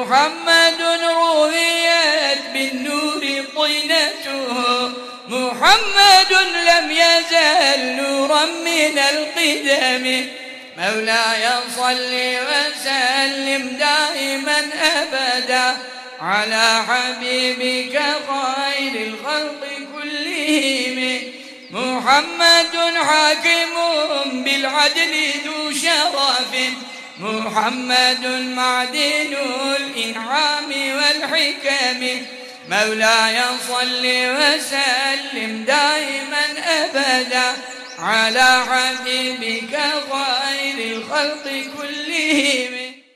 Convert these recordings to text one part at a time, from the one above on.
محمد رويت بالنور طينته محمد لم يزل نورا من القدم مولاي صل وسلم دائما أبدا على حبيبك خير الخلق كلهم محمد حاكم بالعدل ذو شرف محمد معدن الإنعام والحكم مولاي صل وسلم دائما أبدا على حبيبك خير الخلق كلهم.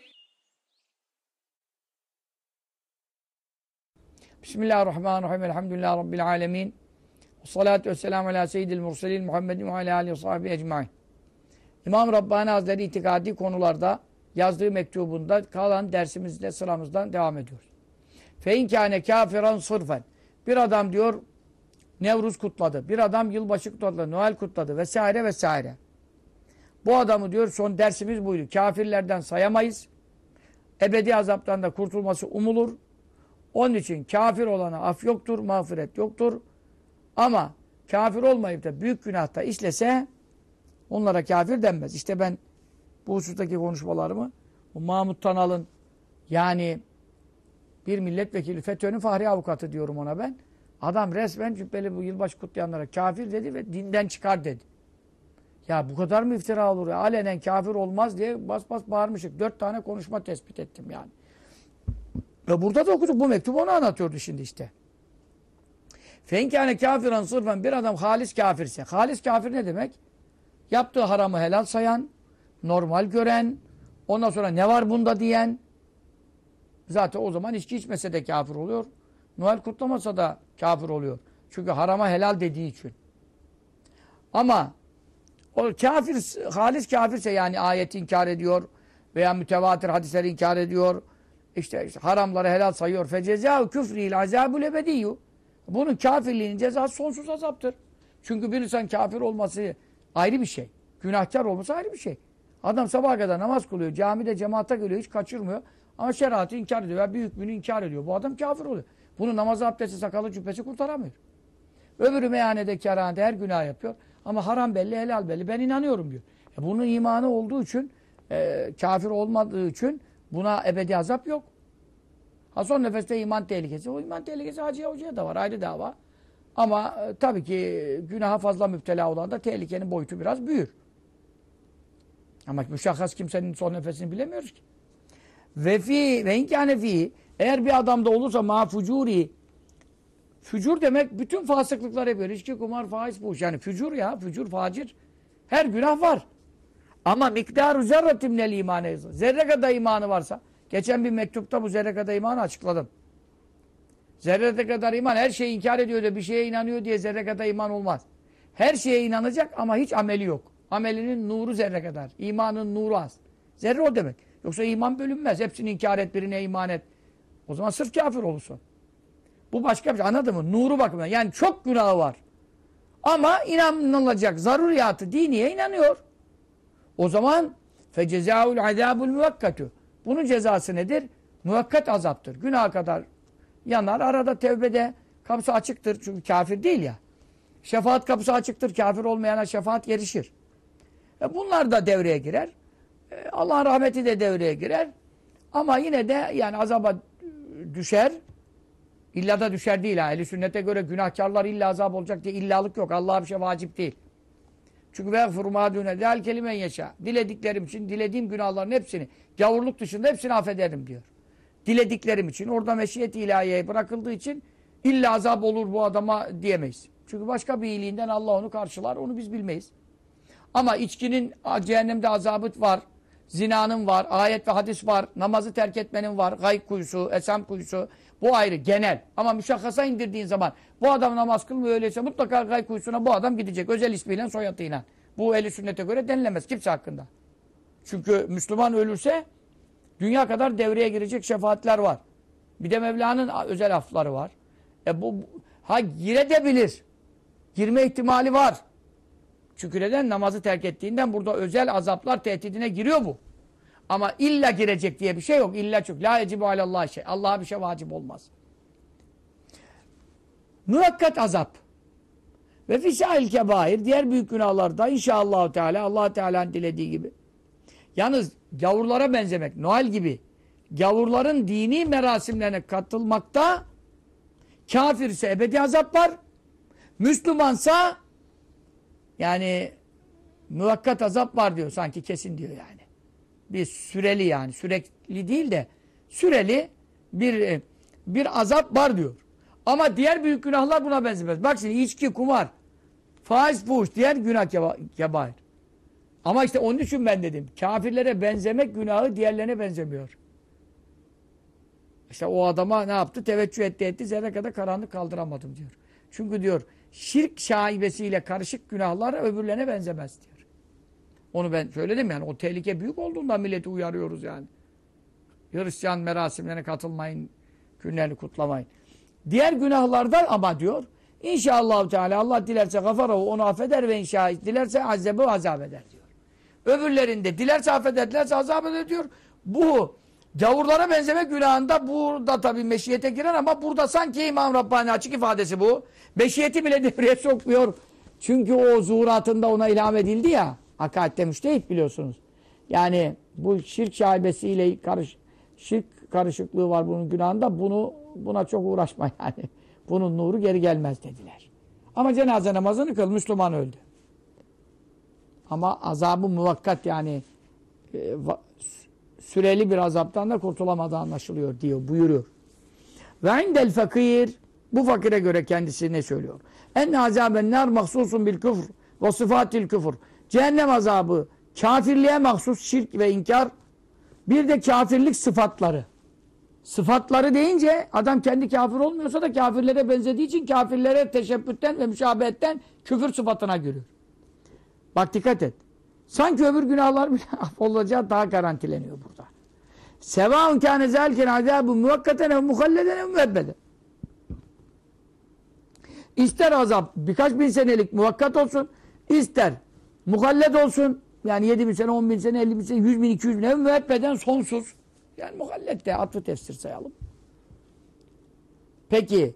Bismillahirrahmanirrahim. Elhamdülillahi Rabbil alemin. Salatu vesselamu ala seyyidil murselin Muhammedin ve ala alihi ve sahbihi ecmaîn. İmam Rabbani Hazretleri itikadi konularda yazdığı mektubunda kalan dersimizde sıramızdan devam ediyoruz. Fe in kâne kâfiran sırfen. Bir adam diyor Nevruz kutladı. Bir adam yılbaşı kutladı. Noel kutladı. Vesaire vesaire. Bu adamı diyor son dersimiz buydu. Kafirlerden sayamayız. Ebedi azaptan da kurtulması umulur. Onun için kafir olana af yoktur, mağfiret yoktur. Ama kafir olmayıp da büyük günahta işlese onlara kafir denmez. İşte ben bu husustaki konuşmalarımı o Mahmut Tanal'ın yani bir milletvekili FETÖ'nün fahri avukatı diyorum ona ben. Adam resmen cübbeli bu yılbaşı kutlayanlara kafir dedi ve dinden çıkar dedi. Ya bu kadar mı iftira olur ya? Alenen kafir olmaz diye bas bas bağırmışık. 4 tane konuşma tespit ettim yani. Ve burada da okuduk. Bu mektubu onu anlatıyordu şimdi işte. Fenkâne kâfiran sırfen bir adam halis kafirse. Halis kafir ne demek? Yaptığı haramı helal sayan, normal gören, ondan sonra ne var bunda diyen. Zaten o zaman içki içmese de kafir oluyor. Noel kutlamasa da kafir oluyor. Çünkü harama helal dediği için. Ama o kafir, halis kafirse yani ayeti inkar ediyor veya mütevatir hadisleri inkar ediyor. İşte haramları helal sayıyor. Fecezâhu küfrîl azâbul ebediyyû. Bunun kafirliğinin cezası sonsuz azaptır. Çünkü bir insan kafir olması ayrı bir şey. Günahkar olması ayrı bir şey. Adam sabaha kadar namaz kılıyor. Camide cemaate geliyor. Hiç kaçırmıyor. Ama şeriatı inkar ediyor. Veya büyük günü inkar ediyor. Bu adam kafir oluyor. Bunu namazı, abdesti, sakalı, cübbesi kurtaramıyor. Öbürü meyhanede, kerhanede her günah yapıyor. Ama haram belli, helal belli. Ben inanıyorum diyor. Bunun imanı olduğu için, kafir olmadığı için buna ebedi azap yok. Ha son nefeste iman tehlikesi. O iman tehlikesi hacıya hocaya da var. Ayrı dava. Ama tabii ki günaha fazla müptela olan da tehlikenin boyutu biraz büyür. Ama müşahhas kimsenin son nefesini bilemiyoruz ki. Ve inkâne fî eğer bir adamda olursa mâfucûri fücur demek bütün fasıklıkları yapıyor. İçki, kumar, faiz, fuhuş. Yani fücur ya. Fücur, facir. Her günah var. Ama miktar-ı zerretim nel imâne yazılır. Zerre kadar imanı varsa. Geçen bir mektupta bu zerre kadar imanı açıkladım. Zerre kadar iman her şeyi inkar ediyor da bir şeye inanıyor diye zerre kadar iman olmaz. Her şeye inanacak ama hiç ameli yok. Amelinin nuru zerre kadar. İmanın nuru az. Zerre o demek. Yoksa iman bölünmez. Hepsini inkar et, birine iman et. O zaman sırf kafir olursun. Bu başka bir şey. Anladın mı? Nuru bakımından. Yani çok günahı var. Ama inanılacak zaruriyatı diniye inanıyor. O zaman fecezâul azâbul muvakkatü. Bunun cezası nedir? Muvakkat azaptır. Günaha kadar yanar. Arada tevbede kapısı açıktır. Çünkü kafir değil ya. Şefaat kapısı açıktır. Kafir olmayana şefaat erişir. Bunlar da devreye girer. Allah'ın rahmeti de devreye girer. Ama yine de yani azaba düşer. İlla da düşer değil ha. Ehl-i sünnete göre günahkarlar illa azap olacak diye illalık yok. Allah'a bir şey vacip değil. Çünkü ve furmadune del kelimen yaşa. Dilediklerim için dilediğim günahların hepsini gavurluk dışında hepsini affederim diyor. Dilediklerim için orada meşiyet-i ilahiyeye bırakıldığı için illa azap olur bu adama diyemeyiz. Çünkü başka bir iyiliğinden Allah onu karşılar. Onu biz bilmeyiz. Ama içkinin cehennemde azabı var. Zinanın var. Ayet ve hadis var. Namazı terk etmenin var. Gayb kuyusu, esam kuyusu. Bu ayrı, genel. Ama müşakhasa indirdiğin zaman bu adam namaz kılmıyor öyleyse mutlaka gayb kuyusuna bu adam gidecek. Özel ismiyle, soyadıyla. Bu ehl-i sünnete göre denilemez kimse hakkında. Çünkü Müslüman ölürse dünya kadar devreye girecek şefaatler var. Bir de Mevla'nın özel afları var. Girebilir. Girme ihtimali var. Çünkü neden? Namazı terk ettiğinden burada özel azaplar tehdidine giriyor bu. Ama illa girecek diye bir şey yok. İlla çok. La ecibu alallah şey. Allah'a bir şey vacip olmaz. Müvekkat azap. Ve fisâil kebair. Diğer büyük günahlarda inşallah Teala Allah Teala'nın dilediği gibi. Yalnız gavurlara benzemek, Noel gibi gavurların dini merasimlerine katılmakta kafirse ebedi azap var. Müslümansa yani müvekkat azap var diyor. Sanki kesin diyor yani. Bir süreli yani. Sürekli değil de süreli bir azap var diyor. Ama diğer büyük günahlar buna benzemez. Bak şimdi içki, kumar, faiz, fuhuş, diğer günah kebair. Ama işte onun için ben dedim. Kafirlere benzemek günahı diğerlerine benzemiyor. İşte o adama ne yaptı? Teveccüh etti. Zerre kadar karanlık kaldıramadım diyor. Çünkü diyor şirk şaibesiyle karışık günahlar öbürlerine benzemez diyor. Onu ben söyledim yani. O tehlike büyük olduğundan milleti uyarıyoruz yani. Hristiyan merasimlerine katılmayın. Günlerini kutlamayın. Diğer günahlardan ama diyor İnşallah Teala Allah dilerse gafarahu onu affeder ve inşallah dilerse azzebu azap eder diyor. Öbürlerinde dilerse affeder, dilerse azap eder diyor. Bu gavurlara benzeme günahında burada tabii meşiyete girer ama burada sanki İmam Rabbani açık ifadesi bu. Meşiyeti bile devreye sokmuyor. Çünkü o zuhuratında ona ilham edildi ya. Hakikatte müştehit biliyorsunuz. Yani bu şirk şaibesiyle şirk karışıklığı var bunun günahında. Buna çok uğraşma yani. Bunun nuru geri gelmez dediler. Ama cenaze namazını kıl. Müslüman öldü. Ama azabı muvakkat yani süreli bir azaptan da kurtulamadığı anlaşılıyor diyor, buyuruyor. Ve indel fakir bu fakire göre kendisi ne söylüyor? Enne azaben nar mahsusun bil küfr ve sıfatil küfür. Cehennem azabı kafirliğe mahsus şirk ve inkar. Bir de kafirlik sıfatları. Sıfatları deyince adam kendi kafir olmuyorsa da kafirlere benzediği için kafirlere teşebbütten ve müşabehetten küfür sıfatına giriyor. Bak dikkat et. Sanki öbür günahlar bile affolacağı daha garantileniyor burada. Sevaun kâne zâlken azâbu muvakkaten ev muhalleden ev müebbeden. İster azap birkaç bin senelik muvakkat olsun, ister muhallet olsun. Yani 7 bin sene, 10 bin sene, 50 bin sene, 100 bin, 200 bin ev müebbeden sonsuz. Yani muhallet de atfı tefsir sayalım. Peki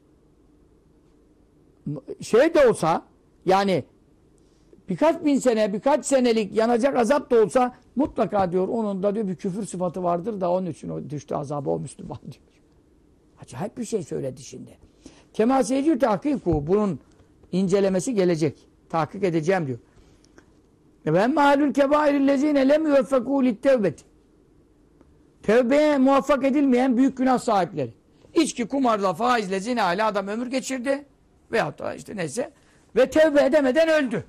şey de olsa yani birkaç bin sene, birkaç senelik yanacak azap da olsa mutlaka diyor onun da diyor bir küfür sıfatı vardır da onun için o düştü azabı o Müslüman diyor. Acayip bir şey söyledi şimdi. Kemal Seyyidü tahkiku bunun incelemesi gelecek. Tahkik edeceğim diyor. Ve mâlül kebâirillezîne lem yüveffekû littevbeti. Tevbeye muvaffak edilmeyen büyük günah sahipleri. İçki, kumarla, faizle, zinayla adam ömür geçirdi. Veyahut da işte neyse. Ve tevbe edemeden öldü.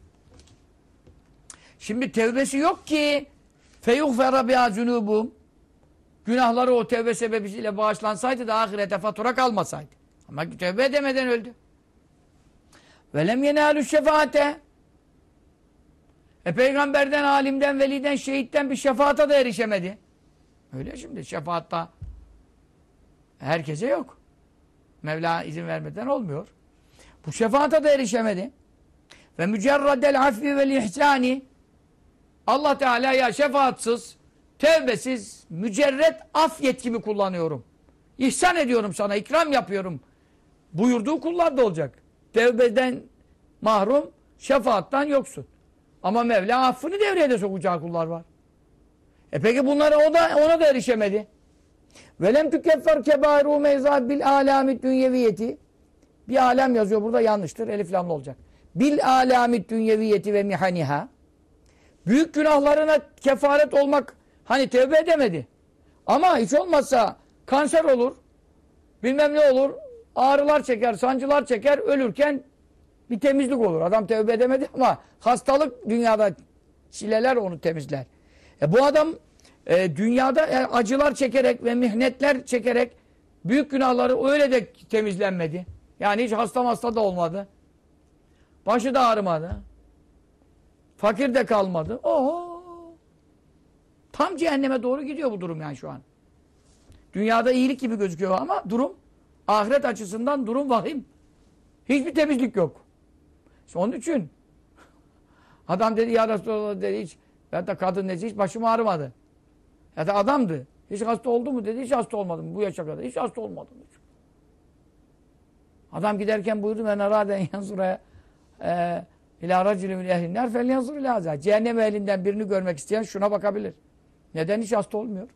Şimdi tevbesi yok ki feyughfera biha zunubum. Günahları o tevbe sebebiyle bağışlansaydı da ahirete fatura kalmasaydı. Ama tevbe edemeden öldü. Ve lem yenâlü şefaate. Peygamberden, alimden, veliden, şehitten bir şefaata da erişemedi. Öyle şimdi şefaatta herkese yok. Mevla izin vermeden olmuyor. Bu şefaata da erişemedi. Ve mücerradel affi vel ihsani. Allah Teala'ya şefaatsız, tevbesiz, mücerred af yetkimi kullanıyorum. İhsan ediyorum sana, ikram yapıyorum. Buyurduğu kullar da olacak. Tevbeden mahrum, şefaattan yoksun. Ama Mevla affını devreye de sokacağı kullar var. Peki bunlara ona da erişemedi. Velem tükeffer kebâirû meyzâ bil âlâmid dünyeviyeti. Bir alem yazıyor burada yanlıştır. Elif lamlı olacak. Bil âlâmid dünyeviyeti ve mihaniha. Büyük günahlarına kefaret olmak hani tevbe edemedi. Ama hiç olmazsa kanser olur. Bilmem ne olur. Ağrılar çeker, sancılar çeker. Ölürken bir temizlik olur. Adam tevbe edemedi ama hastalık dünyada çileler onu temizler. Bu adam dünyada acılar çekerek ve mihnetler çekerek büyük günahları öyle de temizlenmedi. Yani hiç hasta da olmadı. Başı da ağrımadı. Fakir de kalmadı. Oho! Tam cehenneme doğru gidiyor bu durum yani şu an. Dünyada iyilik gibi gözüküyor ama durum ahiret açısından durum vahim. Hiçbir temizlik yok. İşte onun için adam dedi ya Resulallah dedi hiç ben de kadın dedi hiç başım ağrımadı. Ya da adamdı. Hiç hasta oldu mu dedi. Hiç hasta olmadım bu yaşa kadar. Hiç hasta olmadım. Adam giderken buyurdu men araden yanzura ila racülü min ehlin nar fel yanzur ila hazâ. Cehennem ehlinden birini görmek isteyen şuna bakabilir. Neden hiç hasta olmuyor?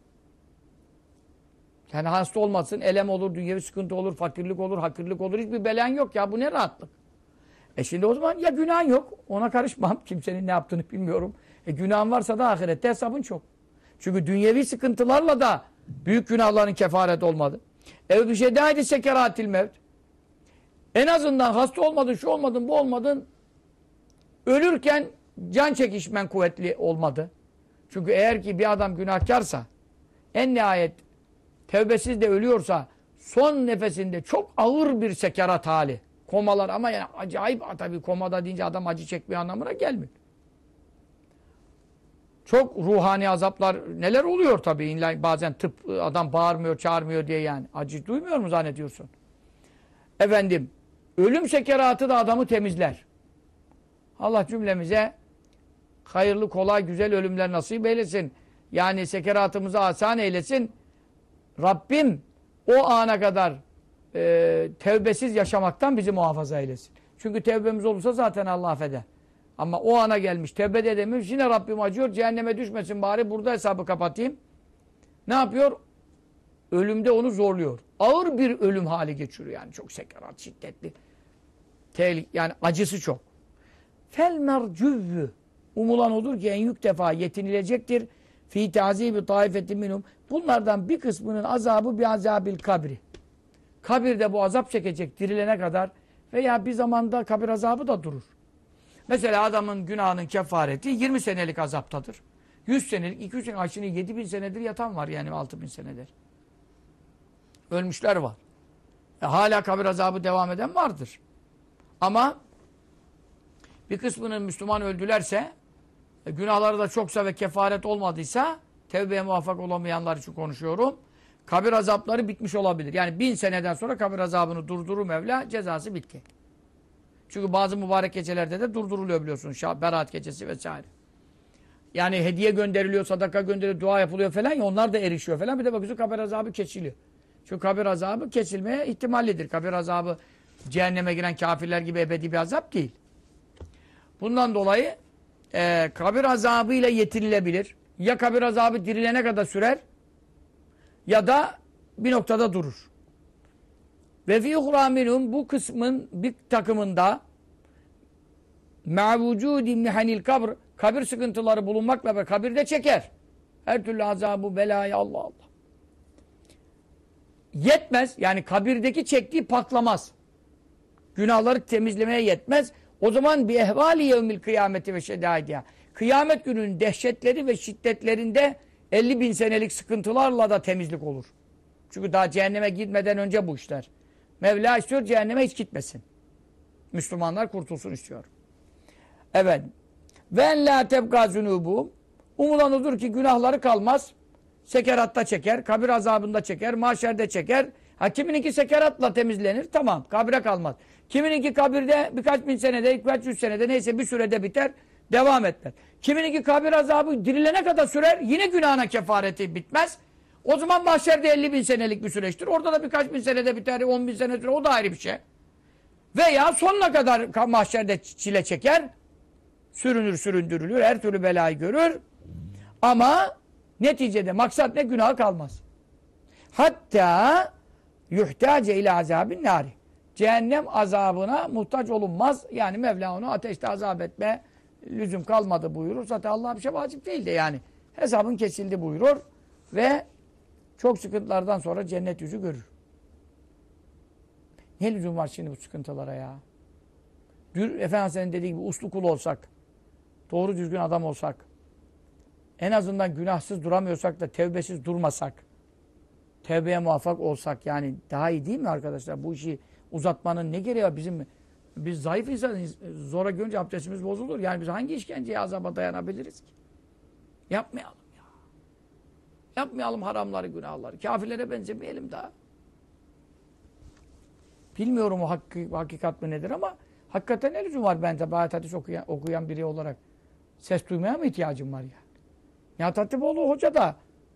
Yani hasta olmasın, elem olur, dünyevi sıkıntı olur, fakirlik olur, hakirlik olur. Hiçbir belan yok ya. Bu ne rahatlık? Şimdi o zaman ya günahın yok. Ona karışmam. Kimsenin ne yaptığını bilmiyorum. Günahın varsa da ahirette hesabın çok. Çünkü dünyevi sıkıntılarla da büyük günahların kefaret olmadı. Ev bir şey daha sekeratil mevt. En azından hasta olmadın, şu olmadın, bu olmadın. Ölürken can çekişmen kuvvetli olmadı. Çünkü eğer ki bir adam günahkarsa, en nihayet tevbesiz de ölüyorsa, son nefesinde çok ağır bir sekerat hali. Komalar ama yani acayip, tabii komada deyince adam acı çekmiyor anlamına gelmiyor. Çok ruhani azaplar neler oluyor tabii. Bazen tıp adam bağırmıyor, çağırmıyor diye yani. Acı duymuyor mu zannediyorsun? Efendim, ölüm sekeratı da adamı temizler. Allah cümlemize hayırlı, kolay, güzel ölümler nasip eylesin. Yani sekeratımızı asan eylesin. Rabbim o ana kadar tevbesiz yaşamaktan bizi muhafaza eylesin. Çünkü tevbemiz olursa zaten Allah affeder. Ama o ana gelmiş, tevbe de demiş, yine Rabbim acıyor, cehenneme düşmesin bari burada hesabı kapatayım. Ne yapıyor? Ölümde onu zorluyor. Ağır bir ölüm hali geçiriyor yani. Çok sekerat, şiddetli. Yani acısı çok. Fel mercüvvü. Umulan odur ki en yük defa yetinilecektir. Fî ta'zîbi taifetin minhum. Bunlardan bir kısmının azabı bir azabil kabri. Kabirde bu azap çekecek dirilene kadar veya bir zamanda kabir azabı da durur. Mesela adamın günahının kefareti 20 senelik azaptadır. 100 senelik, 200 senelik, şimdi 7000 senedir yatan var yani 6000 senedir. Ölmüşler var. Hala kabir azabı devam eden vardır. Ama bir kısmının Müslüman öldülerse, günahları da çoksa ve kefaret olmadıysa, tevbeye muvaffak olamayanlar için konuşuyorum, kabir azapları bitmiş olabilir. Yani 1000 seneden sonra kabir azabını durdurur Mevla, cezası bitti. Çünkü bazı mübarek gecelerde de durduruluyor biliyorsun. Berat gecesi vesaire. Yani hediye gönderiliyor, sadaka gönderiliyor, dua yapılıyor falan ya, onlar da erişiyor falan. Bir de bakıyorsun kabir azabı kesiliyor. Çünkü kabir azabı kesilmeye ihtimallidir. Kabir azabı cehenneme giren kafirler gibi ebedi bir azap değil. Bundan dolayı kabir azabıyla yetinilebilir. Ya kabir azabı dirilene kadar sürer ya da bir noktada durur. Ve fî hurâminum, bu kısmın bir takımında ma'vucûd imnihanil kabr, kabir sıkıntıları bulunmakla ve kabirde çeker. Her türlü azabı, belayı, Allah Allah. Yetmez. Yani kabirdeki çektiği patlamaz. Günahları temizlemeye yetmez. O zaman bir ehvali yevmil kıyameti ve şedâidiyâ. Kıyamet gününün dehşetleri ve şiddetlerinde 50.000 senelik sıkıntılarla da temizlik olur. Çünkü daha cehenneme gitmeden önce bu işler. Mevla istiyor cehenneme hiç gitmesin. Müslümanlar kurtulsun istiyor. Evet. Ve en lâ tebgâ zunûbû. Umulan odur ki günahları kalmaz. Sekeratta çeker, kabir azabında çeker, mahşerde çeker. Kimininki sekeratla temizlenir, tamam, kabire kalmaz. Kimininki kabirde birkaç bin senede, birkaç yüz senede neyse bir sürede biter, devam etmez. Kimininki kabir azabı dirilene kadar sürer, yine günahına kefareti bitmez. O zaman mahşerde 50.000 senelik bir süreçtir. Orada da birkaç bin senede biter, 10.000 senedir, o da ayrı bir şey. Veya sonuna kadar mahşerde çile çeker, sürünür, süründürülür, her türlü belayı görür. Ama neticede maksat ne? Günahı kalmaz. Hatta yuhtace ile azabin nari. Cehennem azabına muhtaç olunmaz. Yani Mevla onu ateşte azap etme lüzum kalmadı buyurur. Zaten Allah'a bir şey vacip değil de yani. Hesabın kesildi buyurur. Ve çok sıkıntılardan sonra cennet yüzü görür. Ne lüzum var şimdi bu sıkıntılara ya? Efendimiz'in dediği gibi uslu kul olsak, doğru düzgün adam olsak, en azından günahsız duramıyorsak da tevbesiz durmasak, tevbeye muvaffak olsak yani daha iyi değil mi arkadaşlar? Bu işi uzatmanın ne gereği var? Biz zayıf insanız. Zora görünce abdestimiz bozulur. Yani biz hangi işkenceye, azaba dayanabiliriz ki? Yapmayalım ya. Yapmayalım haramları, günahları. Kafirlere benzemeyelim daha. Bilmiyorum o hakikat mı nedir ama hakikaten ne lüzum var bende? Bayat hadis okuyan biri olarak ses duymaya mı ihtiyacım var yani? Nihat Hatipoğlu hoca da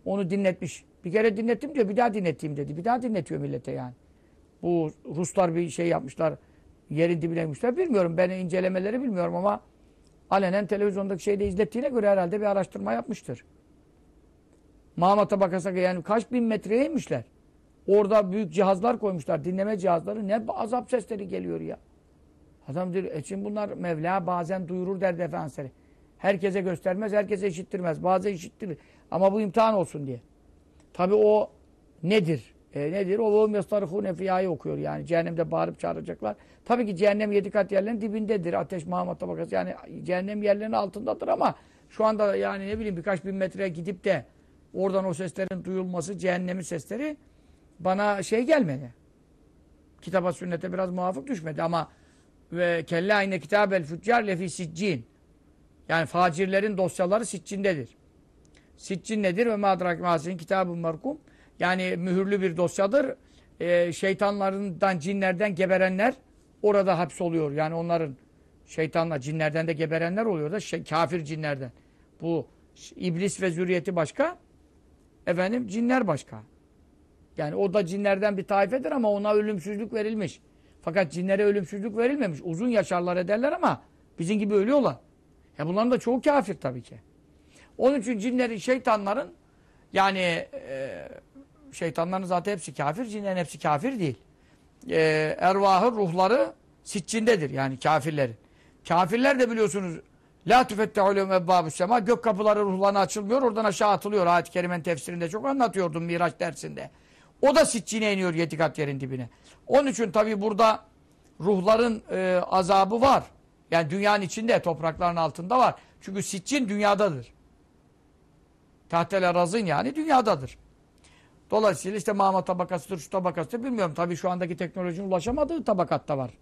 onu dinletmiş. Bir kere dinlettim diyor, bir daha dinleteyim dedi. Bir daha dinletiyor millete yani. Bu Ruslar bir şey yapmışlar, yerin dibine inmişler. Bilmiyorum, ben incelemeleri bilmiyorum ama alenen televizyondaki şeyde izlettiğine göre herhalde bir araştırma yapmıştır. Mahmut'a bakasak yani kaç bin metreye inmişler. Orada büyük cihazlar koymuşlar, dinleme cihazları. Ne azap sesleri geliyor ya. Adam diyor, şimdi bunlar Mevla bazen duyurur der Efendimiz. Herkese göstermez, herkese işittirmez. Bazen işittirir. Ama bu imtihan olsun diye. Tabi o nedir? Nedir? O وَمْيَسْتَرِخُونَ فِيهَا okuyor yani. Cehennemde bağırıp çağıracaklar. Tabii ki cehennem 7 kat yerlerin dibindedir. Ateş Mahmut'a bakası. Yani cehennem yerlerinin altındadır ama şu anda yani ne bileyim birkaç bin metreye gidip de oradan o seslerin duyulması, cehennemin sesleri bana şey gelmedi. Kitaba sünnete biraz muvafık düşmedi ama ve kelle ayne kitabel füccar lefi siccin. Yani facirlerin dosyaları siccindedir. Siccin nedir? Ve madrak masin kitabun merkum. Yani mühürlü bir dosyadır. Şeytanlarından, cinlerden geberenler orada hapsoluyor. Yani onların şeytanlar, cinlerden de geberenler oluyor da kafir cinlerden. Bu iblis ve zürriyeti başka. Efendim cinler başka. Yani o da cinlerden bir taifedir ama ona ölümsüzlük verilmiş. Fakat cinlere ölümsüzlük verilmemiş. Uzun yaşarlar ederler ama bizim gibi ölüyorlar. Ya bunların da çoğu kafir tabii ki. Onun için cinlerin, şeytanların yani şeytanların zaten hepsi kafir, cinlerin hepsi kafir değil. Ervahı, ruhları siccindedir yani kafirlerin. Kafirler de biliyorsunuz la tufettehu lehum ebbâbus semâ, gök kapıları ruhlarına açılmıyor, oradan aşağı atılıyor. Ayet-i Kerime'nin tefsirinde çok anlatıyordum Miraç dersinde. O da siccine iniyor 7 kat yerin dibine. Onun için tabii burada ruhların azabı var. Yani dünyanın içinde, toprakların altında var. Çünkü siccin dünyadadır. Tahtel arazın yani dünyadadır. Dolayısıyla işte Mahmut tabakasıdır, şu tabakasıdır bilmiyorum. Tabii şu andaki teknolojinin ulaşamadığı tabakatta var.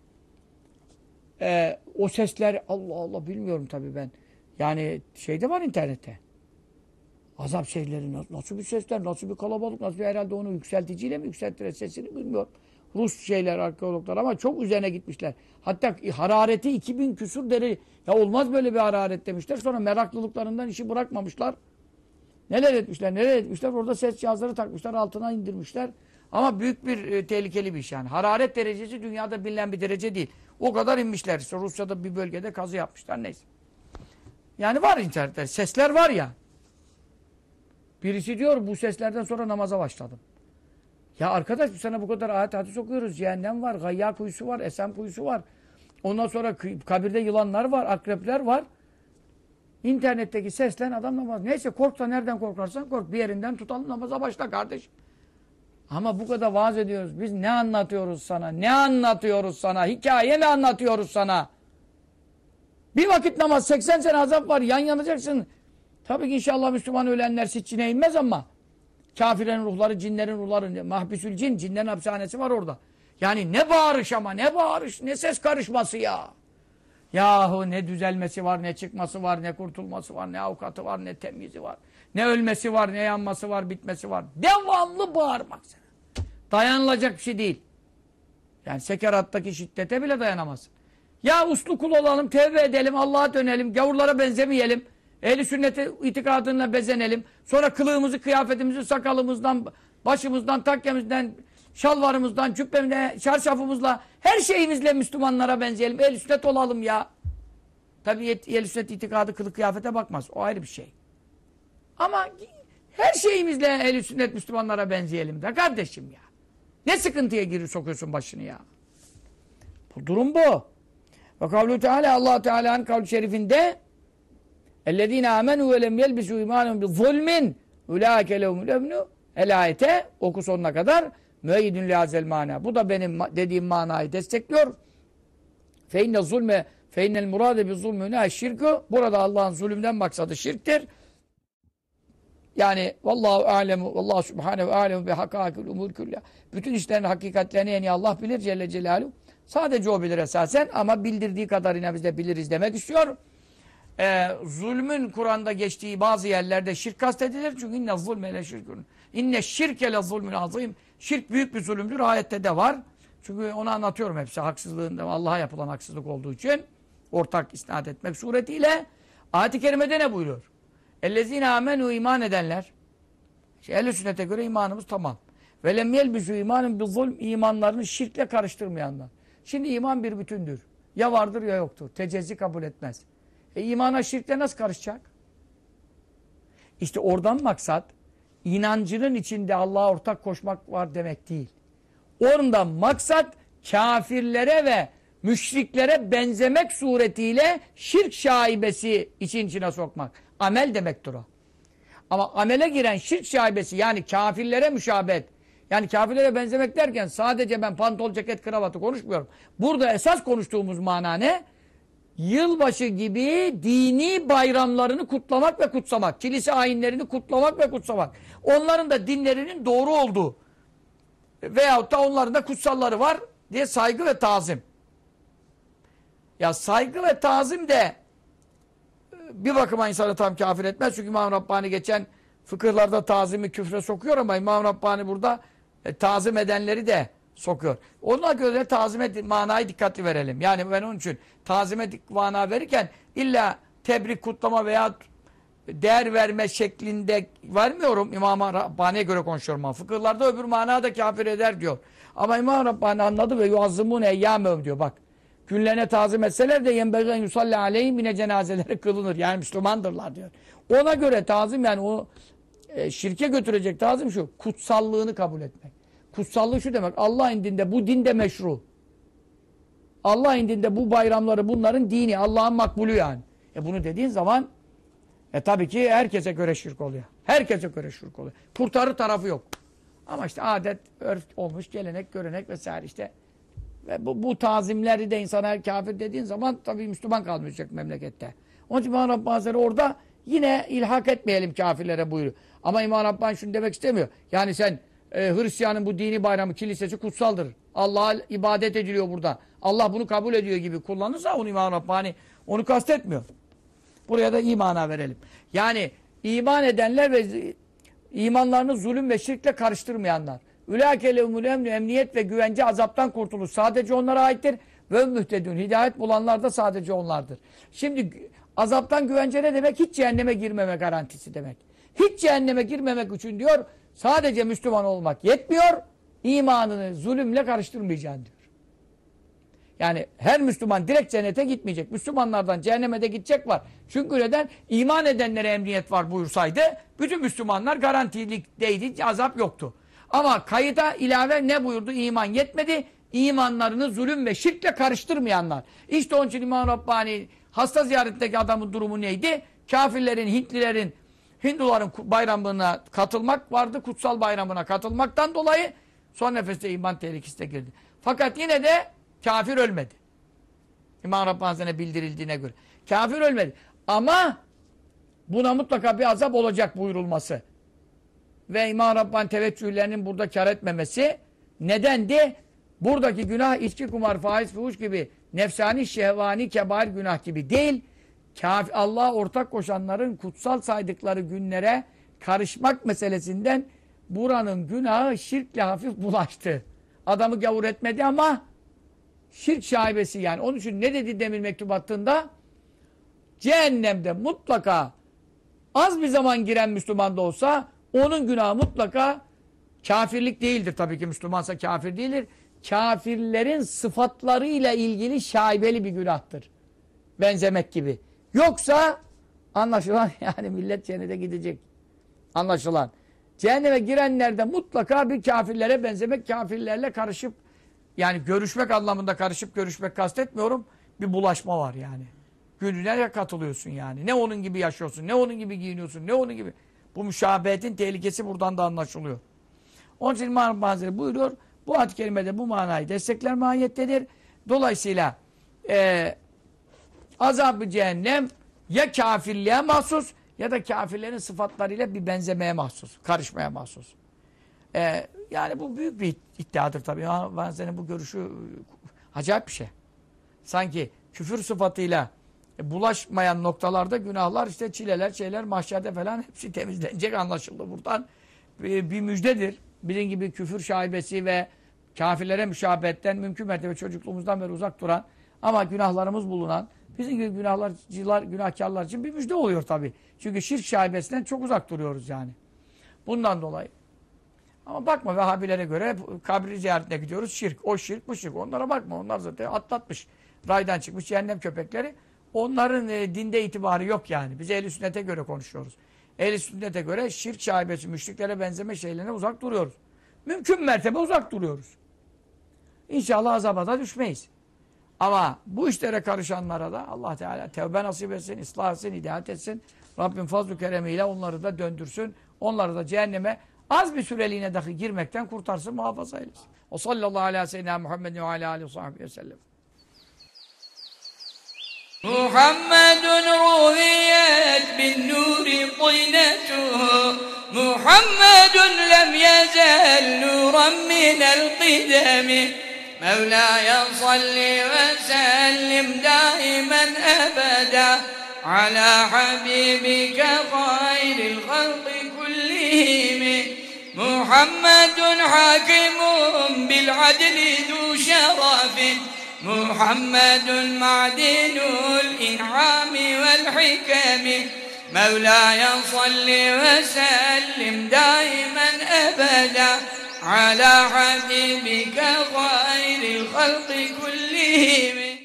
O sesler Allah Allah bilmiyorum tabii ben. Yani şeyde var internette. Azap şeyleri nasıl bir sesler, nasıl bir kalabalık, nasıl bir herhalde onu yükselticiyle mi yükselttiler sesini bilmiyorum. Rus şeyler, arkeologlar ama çok üzerine gitmişler. Hatta harareti 2000 küsur derece. Ya olmaz böyle bir hararet demişler. Sonra meraklılıklarından işi bırakmamışlar. Neler etmişler, neler etmişler. Orada ses cihazları takmışlar, altına indirmişler. Ama büyük bir tehlikeli bir iş yani. Hararet derecesi dünyada bilinen bir derece değil. O kadar inmişler. İşte Rusya'da bir bölgede kazı yapmışlar. Neyse. Yani var internette. Sesler var ya. Birisi diyor bu seslerden sonra namaza başladım. Ya arkadaş biz sana bu kadar ayet hadis okuyoruz. Cehennem var, Gayya kuyusu var, Esem kuyusu var. Ondan sonra kabirde yılanlar var, akrepler var. İnternetteki seslen adam namaz. Neyse korksa nereden korkarsan kork. Bir yerinden tutalım namaza başla kardeş. Ama bu kadar vaaz ediyoruz. Biz ne anlatıyoruz sana? Ne anlatıyoruz sana? Hikaye mi anlatıyoruz sana? Bir vakit namaz 80 sene azap var. Yan yanacaksın. Tabii ki inşallah Müslüman ölenler siccine inmez ama kafirlerin ruhları, cinlerin ruhları, mahbisül cin, cinlerin hapishanesi var orada. Yani ne bağırış ama ne bağırış, ne ses karışması ya. Yahu ne düzelmesi var, ne çıkması var, ne kurtulması var, ne avukatı var, ne temyizi var. Ne ölmesi var, ne yanması var, bitmesi var. Devamlı bağırmak sana. Dayanılacak bir şey değil. Yani sekerattaki şiddete bile dayanamazsın. Ya uslu kul olalım, tevbe edelim, Allah'a dönelim, gavurlara benzemeyelim. Ehl-i sünnete itikadına bezenelim. Sonra kılığımızı, kıyafetimizi, sakalımızdan, başımızdan, takkemizden, şalvarımızdan, cübbemizden, çarşafımızla, her şeyimizle Müslümanlara benzeyelim. Ehl-i sünnet olalım ya. Tabii ehl-i sünnet itikadı kılık kıyafete bakmaz. O ayrı bir şey. Ama her şeyimizle ehl-i sünnet Müslümanlara benzeyelim de kardeşim ya. Ne sıkıntıya sokuyorsun başını ya. Bu durum bu. Ve kavlu Teala Allah Teala'nın kavlu şerifinde اَلَّذ۪ينَ آمَنُوا وَلَمْ يَلْبِسُوا اِمَانًا بِظُلْمٍ اُولَٰئِكَ لَهُمُ الْاَمْنُ El ayete oku sonuna kadar müeyyidün lihazel mana. Bu da benim dediğim manayı destekliyor. فَاِنَّ الظُّلْمَ فَاِنَّ الْمُرَادَ بِظُلْمُنَا şirku. Burada Allah'ın zulümden maksadı şirktir. Yani vallahu alemu vallahu subhanehu alemu bi hakikil umur kullah. Bütün işlerin hakikatlerini en iyi Allah bilir Celle Celaluhu. Sadece o bilir esasen ama bildirdiği kadarıyla biz de biliriz demek istiyor. Zulmün Kur'an'da geçtiği bazı yerlerde şirk kastedilir. Çünkü inne zulme le şirkun. İnne şirke le zulmün azim. Şirk büyük bir zulümdür. Ayette de var. Çünkü onu anlatıyorum hepsi. Haksızlığında Allah'a yapılan haksızlık olduğu için ortak isnat etmek suretiyle ayet-i kerimede ne buyuruyor? Ellezine amenu iman edenler. Ehl-i sünnete göre imanımız tamam. Ve lem yelbisu imanın bi zulm, imanlarını şirkle karıştırmayanlar. Şimdi iman bir bütündür. Ya vardır ya yoktur. Tecezzi kabul etmez. İmana şirkle nasıl karışacak? İşte oradan maksat inancının içinde Allah'a ortak koşmak var demek değil. Oradan maksat kafirlere ve müşriklere benzemek suretiyle şirk şaibesi için içine sokmak. Amel demektir o. Ama amele giren şirk şaibesi, yani kafirlere müşabet, yani kafirlere benzemek derken sadece ben pantol, ceket, kravatı konuşmuyorum. Burada esas konuştuğumuz mana ne? Yılbaşı gibi dini bayramlarını kutlamak ve kutsamak. Kilise ayinlerini kutlamak ve kutsamak. Onların da dinlerinin doğru olduğu veyahut da onların da kutsalları var diye saygı ve tazim. Ya saygı ve tazim de bir bakıma insanı tam kafir etmez. Çünkü İmam Rabbani geçen fıkıhlarda tazimi küfre sokuyor ama İmam Rabbani burada tazim edenleri de sokuyor. Ona göre tazime manayı dikkatli verelim. Yani ben onun için tazime mana verirken illa tebrik, kutlama veya değer verme şeklinde vermiyorum. İmam Rabbani'ye göre konuşuyorum ama fıkıhlarda öbür manada kafir eder diyor. Ama İmam Rabbani anladı ve yuazzimûne eyyâmehum diyor. Bak, günlerine tazim etseler de yenbegî yusalli aleyhim yine cenazeleri kılınır. Yani Müslümandırlar diyor. Ona göre tazim, yani o şirke götürecek tazim şu: kutsallığını kabul etmek. Kutsallığı şu demek: Allah indinde bu din de meşru. Allah indinde bu bayramları bunların dini, Allah'ın makbulü yani. Bunu dediğin zaman tabii ki herkese göre şirk oluyor. Herkese göre şirk oluyor. Kurtarı tarafı yok. Ama işte adet, örf olmuş, gelenek, görenek vesaire işte. Ve bu tazimleri de insana kafir dediğin zaman tabii Müslüman kalmayacak memlekette. Onun için İmam Rabbani Hazretleri orada yine ilhak etmeyelim kafirlere buyuruyor. Ama İmam Rabbani şunu demek istemiyor. Yani sen Hristiyanın bu dini bayramı, kilisesi kutsaldır. Allah'a ibadet ediliyor burada. Allah bunu kabul ediyor gibi kullanırsa onu İmam Rabbani onu kastetmiyor. Buraya da imana verelim. Yani iman edenler ve imanlarını zulüm ve şirkle karıştırmayanlar. Ülâke lehumul emnü, emniyet ve güvence, azaptan kurtuluş sadece onlara aittir. Ve mühtedün, hidayet bulanlar da sadece onlardır. Şimdi azaptan güvence ne demek? Hiç cehenneme girmeme garantisi demek. Hiç cehenneme girmemek için diyor, sadece Müslüman olmak yetmiyor, imanını zulümle karıştırmayacaksın diyor. Yani her Müslüman direkt cennete gitmeyecek. Müslümanlardan cehenneme de gidecek var. Çünkü neden? İman edenlere emniyet var buyursaydı, bütün Müslümanlar garantilikteydi, azap yoktu. Ama kayıda ilave ne buyurdu? İman yetmedi. İmanlarını zulüm ve şirkle karıştırmayanlar. İşte onun için İmam Rabbani hasta ziyaretindeki adamın durumu neydi? Kafirlerin, Hintlilerin, Hinduların bayramına katılmak vardı. Kutsal bayramına katılmaktan dolayı son nefeste iman tehlikesine girdi. Fakat yine de kafir ölmedi. İmam Rabbani Hazretleri'ne bildirildiğine göre. Kafir ölmedi. Ama buna mutlaka bir azap olacak buyurulması. Ve İmam Rabbani teveccühlerinin burada kar etmemesi nedendi? Buradaki günah içki, kumar, faiz, fuhuş gibi nefsani, şehvani, kebair günah gibi değil. Allah'a ortak koşanların kutsal saydıkları günlere karışmak meselesinden buranın günahı şirkle hafif bulaştı. Adamı gavur etmedi ama şirk şaibesi yani. Onun için ne dedi Demir Mektubatı'nda? Cehennemde mutlaka az bir zaman giren Müslüman da olsa onun günahı mutlaka kafirlik değildir. Tabii ki Müslümansa kafir değildir. Kafirlerin sıfatlarıyla ilgili şaibeli bir günahtır. Benzemek gibi. Yoksa anlaşılan yani millet cennete gidecek. Anlaşılan. Cehenneme girenlerde mutlaka bir kafirlere benzemek, kafirlerle karışıp, yani görüşmek anlamında karışıp görüşmek kastetmiyorum. Bir bulaşma var yani. Gününe katılıyorsun yani. Ne onun gibi yaşıyorsun, ne onun gibi giyiniyorsun, ne onun gibi. Bu müşabehetin tehlikesi buradan da anlaşılıyor. Onun için İmam Hazretleri buyuruyor, bu ayet-i kerimede bu manayı destekler mahiyettedir. Dolayısıyla azab-ı cehennem ya kafirliğe mahsus ya da kafirlerin sıfatlarıyla bir benzemeye mahsus, karışmaya mahsus. Yani bu büyük bir iddiadır tabii. Bazen bu görüşü acayip bir şey. Sanki küfür sıfatıyla bulaşmayan noktalarda günahlar, işte çileler, şeyler, mahşerde falan hepsi temizlenecek anlaşıldı buradan. Bir müjdedir. Bizim gibi küfür şaibesi ve kafirlere müşabehetten mümkün mertebe çocukluğumuzdan beri uzak duran ama günahlarımız bulunan bizim gibi günahkarlar için bir müjde oluyor tabii. Çünkü şirk şaibesinden çok uzak duruyoruz yani. Bundan dolayı. Ama bakma Vehhabilere göre kabri ziyaretine gidiyoruz. Şirk. O şirk, bu şirk. Onlara bakma. Onlar zaten atlatmış. Raydan çıkmış cehennem köpekleri. Onların dinde itibarı yok yani. Biz ehl-i sünnete göre konuşuyoruz. Ehl-i sünnete göre şirk şaibesi, müşriklere benzeme şeylerine uzak duruyoruz. Mümkün mertebe uzak duruyoruz. İnşallah azaba da düşmeyiz. Ama bu işlere karışanlara da Allah Teala tevbe nasip etsin, ıslah etsin, hidayet etsin. Rabbim fazl-ı keremiyle onları da döndürsün. Onları da cehenneme az bir süreliğine dahi girmekten kurtarsın, muhafaza eylesin. O sallallahu aleyhi ve sellem Muhammedin ve aleyhi ve sahbihi ve sellem. Muhammedun ruhiyet bin nuri tînetuhu Muhammedun lem yezel nuran minel kidemi مولاي صل وسلم دائما أبدا على حبيبك خير الخلق كلهم محمد حاكم بالعدل ذو شرف محمد معدن الإنعام والحكم مولاي صل وسلم دائما أبدا على حبيبك خير الخلق كلهم